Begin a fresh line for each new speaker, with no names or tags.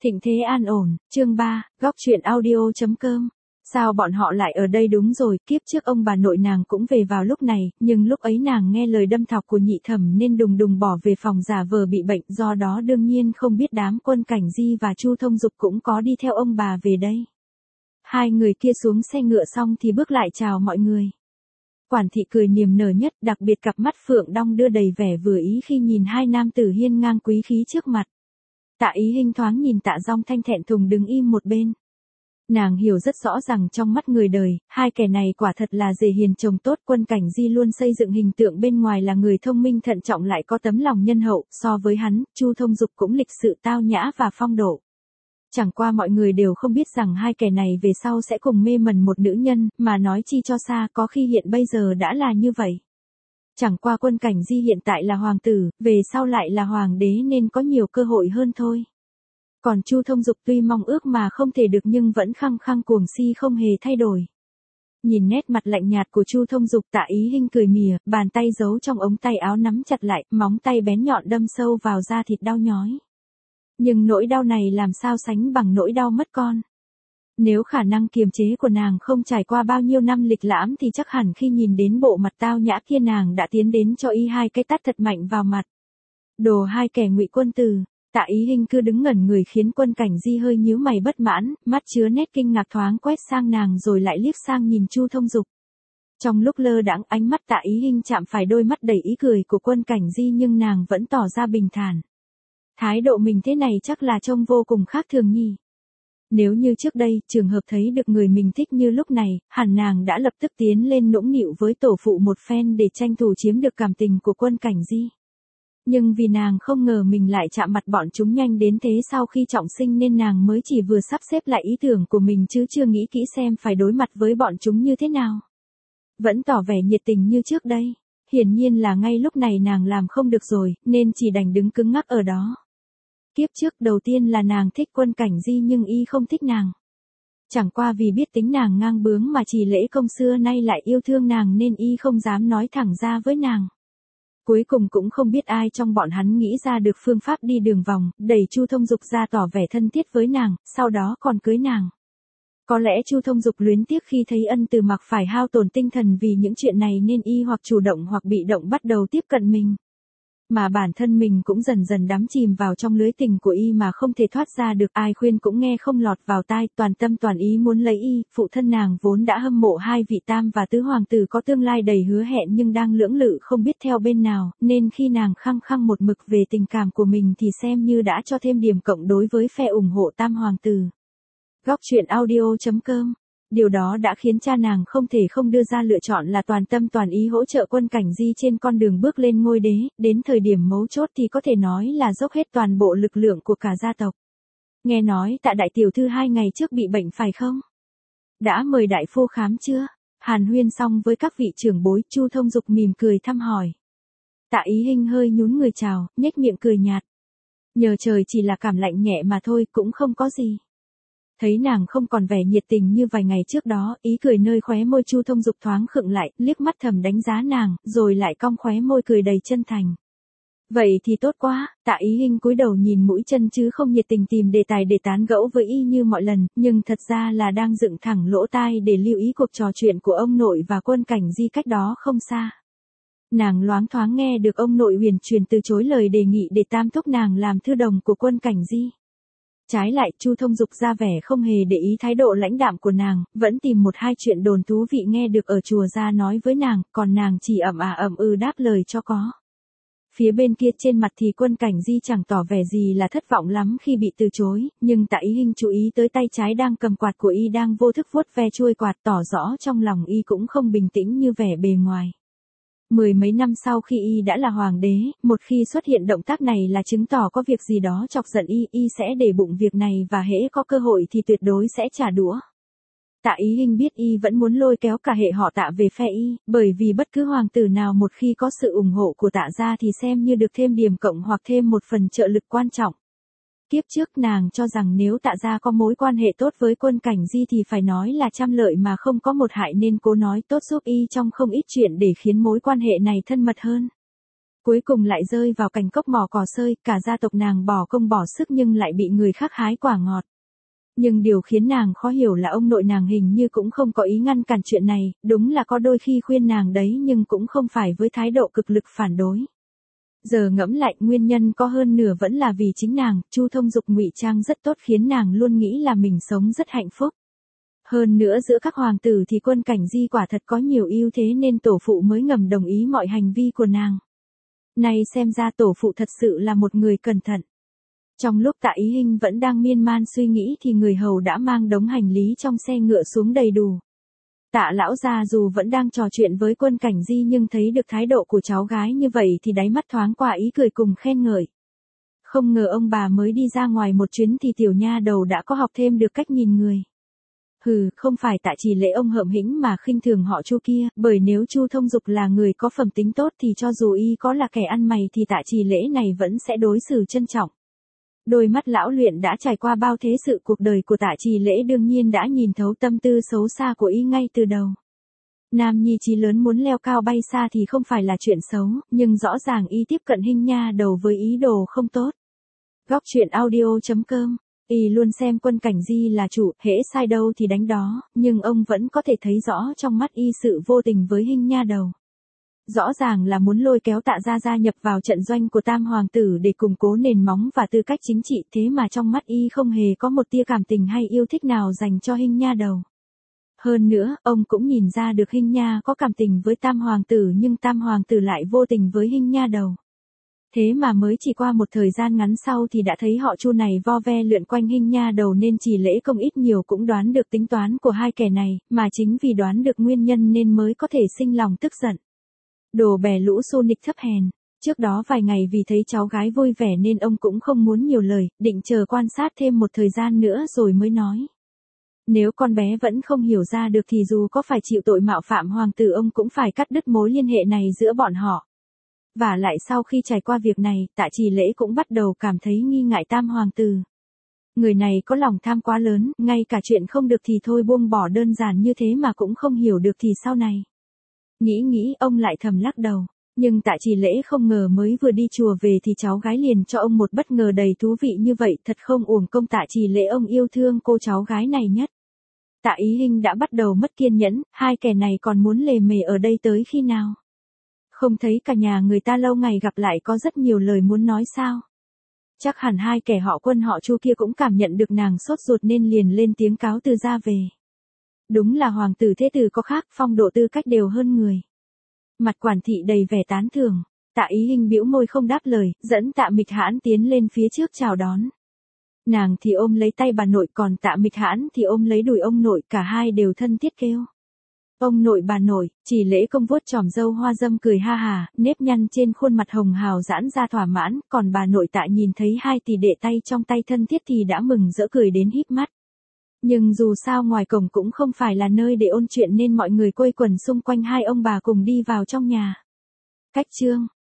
Thịnh thế an ổn, chương 3, góc truyện audio.com. Sao bọn họ lại ở đây? Đúng rồi, kiếp trước ông bà nội nàng cũng về vào lúc này, nhưng lúc ấy nàng nghe lời đâm thọc của nhị thẩm nên đùng đùng bỏ về phòng giả vờ bị bệnh, do đó đương nhiên không biết đám Quân Cảnh Di và Chu Thông Dục cũng có đi theo ông bà về đây. Hai người kia xuống xe ngựa xong thì bước lại chào mọi người. Quản thị cười niềm nở nhất, đặc biệt cặp mắt phượng đong đưa đầy vẻ vừa ý khi nhìn hai nam tử hiên ngang quý khí trước mặt. Tạ Ý Hinh thoáng nhìn Tạ Dong Thanh thẹn thùng đứng im một bên. Nàng hiểu rất rõ rằng trong mắt người đời, hai kẻ này quả thật là rể hiền chồng tốt. Quân Cảnh Di luôn xây dựng hình tượng bên ngoài là người thông minh thận trọng lại có tấm lòng nhân hậu, so với hắn, Chu Thông Dục cũng lịch sự tao nhã và phong độ. Chẳng qua mọi người đều không biết rằng hai kẻ này về sau sẽ cùng mê mẩn một nữ nhân, mà nói chi cho xa, có khi hiện bây giờ đã là như vậy. Chẳng qua Quân Cảnh Di hiện tại là hoàng tử, về sau lại là hoàng đế nên có nhiều cơ hội hơn thôi. Còn Chu Thông Dục tuy mong ước mà không thể được nhưng vẫn khăng khăng cuồng si không hề thay đổi. Nhìn nét mặt lạnh nhạt của Chu Thông Dục, Tạ Ý Hinh cười mỉa, bàn tay giấu trong ống tay áo nắm chặt lại, móng tay bén nhọn đâm sâu vào da thịt đau nhói. Nhưng nỗi đau này làm sao sánh bằng nỗi đau mất con. Nếu khả năng kiềm chế của nàng không trải qua bao nhiêu năm lịch lãm thì chắc hẳn khi nhìn đến bộ mặt tao nhã kia nàng đã tiến đến cho y hai cái tát thật mạnh vào mặt. Đồ hai kẻ ngụy quân tử. Tạ Ý Hinh cứ đứng ngẩn người khiến Quân Cảnh Di hơi nhíu mày bất mãn, mắt chứa nét kinh ngạc thoáng quét sang nàng rồi lại liếc sang nhìn Chu Thông Dục. Trong lúc lơ đãng, ánh mắt Tạ Ý Hinh chạm phải đôi mắt đầy ý cười của Quân Cảnh Di nhưng nàng vẫn tỏ ra bình thản. Thái độ mình thế này chắc là trông vô cùng khác thường nhỉ. Nếu như trước đây, trường hợp thấy được người mình thích như lúc này, hẳn nàng đã lập tức tiến lên nũng nịu với tổ phụ một phen để tranh thủ chiếm được cảm tình của Quân Cảnh Di. Nhưng vì nàng không ngờ mình lại chạm mặt bọn chúng nhanh đến thế sau khi trọng sinh nên nàng mới chỉ vừa sắp xếp lại ý tưởng của mình chứ chưa nghĩ kỹ xem phải đối mặt với bọn chúng như thế nào. Vẫn tỏ vẻ nhiệt tình như trước đây. Hiển nhiên là ngay lúc này nàng làm không được rồi, nên chỉ đành đứng cứng ngắc ở đó. Kiếp trước đầu tiên là nàng thích Quân Cảnh Di nhưng y không thích nàng. Chẳng qua vì biết tính nàng ngang bướng mà Trì Lễ Công xưa nay lại yêu thương nàng nên y không dám nói thẳng ra với nàng. Cuối cùng cũng không biết ai trong bọn hắn nghĩ ra được phương pháp đi đường vòng, đẩy Chu Thông Dục ra tỏ vẻ thân thiết với nàng, sau đó còn cưới nàng. Có lẽ Chu Thông Dục luyến tiếc khi thấy Ân Từ Mặc phải hao tổn tinh thần vì những chuyện này nên y hoặc chủ động hoặc bị động bắt đầu tiếp cận mình. Mà bản thân mình cũng dần dần đắm chìm vào trong lưới tình của y mà không thể thoát ra được, ai khuyên cũng nghe không lọt vào tai, toàn tâm toàn ý muốn lấy y. Phụ thân nàng vốn đã hâm mộ hai vị tam và tứ hoàng tử có tương lai đầy hứa hẹn nhưng đang lưỡng lự không biết theo bên nào, nên khi nàng khăng khăng một mực về tình cảm của mình thì xem như đã cho thêm điểm cộng đối với phe ủng hộ tam hoàng tử. Góc truyện audio.com. Điều đó đã khiến cha nàng không thể không đưa ra lựa chọn là toàn tâm toàn ý hỗ trợ Quân Cảnh Di trên con đường bước lên ngôi đế, đến thời điểm mấu chốt thì có thể nói là dốc hết toàn bộ lực lượng của cả gia tộc. Nghe nói Tạ đại tiểu thư 2 ngày trước bị bệnh phải không? Đã mời đại phu khám chưa? Hàn huyên xong với các vị trưởng bối, Chu Thông Dục mỉm cười thăm hỏi. Tạ Ý Hinh hơi nhún người chào, nhếch miệng cười nhạt. Nhờ trời chỉ là cảm lạnh nhẹ mà thôi, cũng không có gì. Thấy nàng không còn vẻ nhiệt tình như vài ngày trước đó, ý cười nơi khóe môi Chu Thông Dục thoáng khựng lại, liếc mắt thầm đánh giá nàng, rồi lại cong khóe môi cười đầy chân thành. Vậy thì tốt quá. Tạ Ý Hinh cúi đầu nhìn mũi chân chứ không nhiệt tình tìm đề tài để tán gẫu với y như mọi lần, nhưng thật ra là đang dựng thẳng lỗ tai để lưu ý cuộc trò chuyện của ông nội và Quân Cảnh Di cách đó không xa. Nàng loáng thoáng nghe được ông nội huyền truyền từ chối lời đề nghị để tam thúc nàng làm thư đồng của Quân Cảnh Di. Trái lại, Chu Thông Dục ra vẻ không hề để ý thái độ lãnh đạm của nàng, vẫn tìm một hai chuyện đồn thú vị nghe được ở chùa ra nói với nàng, còn nàng chỉ ậm đáp lời cho có. Phía bên kia trên mặt thì Quân Cảnh Di chẳng tỏ vẻ gì là thất vọng lắm khi bị từ chối, nhưng Tạ Ý Hinh chú ý tới tay trái đang cầm quạt của y đang vô thức vuốt ve chuôi quạt, tỏ rõ trong lòng y cũng không bình tĩnh như vẻ bề ngoài. Mười mấy năm sau khi y đã là hoàng đế, một khi xuất hiện động tác này là chứng tỏ có việc gì đó chọc giận y sẽ để bụng việc này và hễ có cơ hội thì tuyệt đối sẽ trả đũa. Tạ Ý Hinh biết y vẫn muốn lôi kéo cả hệ họ Tạ về phe y, bởi vì bất cứ hoàng tử nào một khi có sự ủng hộ của Tạ gia thì xem như được thêm điểm cộng hoặc thêm một phần trợ lực quan trọng. Kiếp trước nàng cho rằng nếu Tạ gia có mối quan hệ tốt với Quân Cảnh Di thì phải nói là trăm lợi mà không có một hại nên cố nói tốt giúp y trong không ít chuyện để khiến mối quan hệ này thân mật hơn. Cuối cùng lại rơi vào cảnh cốc mỏ cỏ sơi, cả gia tộc nàng bỏ công bỏ sức nhưng lại bị người khác hái quả ngọt. Nhưng điều khiến nàng khó hiểu là ông nội nàng hình như cũng không có ý ngăn cản chuyện này, đúng là có đôi khi khuyên nàng đấy nhưng cũng không phải với thái độ cực lực phản đối. Giờ ngẫm lại, nguyên nhân có hơn nửa vẫn là vì chính nàng, Chu Thông Dục ngụy trang rất tốt khiến nàng luôn nghĩ là mình sống rất hạnh phúc. Hơn nữa giữa các hoàng tử thì Quân Cảnh Di quả thật có nhiều ưu thế nên tổ phụ mới ngầm đồng ý mọi hành vi của nàng. Này xem ra tổ phụ thật sự là một người cẩn thận. Trong lúc Tạ Ý Hinh vẫn đang miên man suy nghĩ thì người hầu đã mang đống hành lý trong xe ngựa xuống đầy đủ. Tạ lão gia dù vẫn đang trò chuyện với Quân Cảnh Di nhưng thấy được thái độ của cháu gái như vậy thì đáy mắt thoáng qua ý cười cùng khen ngợi. Không ngờ ông bà mới đi ra ngoài một chuyến thì tiểu nha đầu đã có học thêm được cách nhìn người. Hừ, không phải Tạ Chỉ Lễ ông hợm hĩnh mà khinh thường họ Chu kia, bởi nếu Chu Thông Dục là người có phẩm tính tốt thì cho dù y có là kẻ ăn mày thì Tạ Chỉ Lễ này vẫn sẽ đối xử trân trọng. Đôi mắt lão luyện đã trải qua bao thế sự cuộc đời của Tạ Chỉ Lễ đương nhiên đã nhìn thấu tâm tư xấu xa của y ngay từ đầu. Nam nhi chí lớn muốn leo cao bay xa thì không phải là chuyện xấu, nhưng rõ ràng y tiếp cận Hinh nha đầu với ý đồ không tốt. Góc truyện audio.com. Y luôn xem Quân Cảnh Di là chủ, hễ sai đâu thì đánh đó, nhưng ông vẫn có thể thấy rõ trong mắt y sự vô tình với Hinh nha đầu. Rõ ràng là muốn lôi kéo Tạ gia nhập vào trận doanh của Tam hoàng tử để củng cố nền móng và tư cách chính trị, thế mà trong mắt y không hề có một tia cảm tình hay yêu thích nào dành cho Hinh nha đầu. Hơn nữa, ông cũng nhìn ra được Hinh nha có cảm tình với Tam hoàng tử nhưng Tam hoàng tử lại vô tình với Hinh nha đầu. Thế mà mới chỉ qua một thời gian ngắn sau thì đã thấy họ Chu này vo ve lượn quanh Hinh nha đầu nên Chỉ Lễ Công ít nhiều cũng đoán được tính toán của hai kẻ này, mà chính vì đoán được nguyên nhân nên mới có thể sinh lòng tức giận. Đồ bè lũ xô nịch thấp hèn. Trước đó vài ngày vì thấy cháu gái vui vẻ nên ông cũng không muốn nhiều lời, định chờ quan sát thêm một thời gian nữa rồi mới nói. Nếu con bé vẫn không hiểu ra được thì dù có phải chịu tội mạo phạm hoàng tử ông cũng phải cắt đứt mối liên hệ này giữa bọn họ. Và lại sau khi trải qua việc này, Tạ Chỉ Lễ cũng bắt đầu cảm thấy nghi ngại Tam hoàng tử. Người này có lòng tham quá lớn, ngay cả chuyện không được thì thôi buông bỏ đơn giản như thế mà cũng không hiểu được thì sau này. Nghĩ ông lại thầm lắc đầu. Nhưng Tạ Chỉ Lễ không ngờ mới vừa đi chùa về thì cháu gái liền cho ông một bất ngờ đầy thú vị như vậy, thật không uổng công Tạ Chỉ Lễ ông yêu thương cô cháu gái này nhất. Tạ Ý Hinh đã bắt đầu mất kiên nhẫn, hai kẻ này còn muốn lề mề ở đây tới khi nào? Không thấy cả nhà người ta lâu ngày gặp lại có rất nhiều lời muốn nói sao? Chắc hẳn hai kẻ họ Quân họ Chu kia cũng cảm nhận được nàng sốt ruột nên liền lên tiếng cáo từ ra về. Đúng là hoàng tử thế tử có khác, phong độ tư cách đều hơn người. Mặt quản thị đầy vẻ tán thưởng, Tạ Ý Hinh bĩu môi không đáp lời, dẫn Tạ Mịch Hãn tiến lên phía trước chào đón. Nàng thì ôm lấy tay bà nội còn Tạ Mịch Hãn thì ôm lấy đùi ông nội, cả hai đều thân thiết kêu. Ông nội bà nội, Chỉ Lễ Công vuốt chòm râu hoa dâm cười ha hà, nếp nhăn trên khuôn mặt hồng hào giãn ra thỏa mãn, còn bà nội Tạ nhìn thấy hai tỷ đệ tay trong tay thân thiết thì đã mừng rỡ cười đến híp mắt. Nhưng dù sao ngoài cổng cũng không phải là nơi để ôn chuyện nên mọi người quây quần xung quanh hai ông bà cùng đi vào trong nhà. Cách chương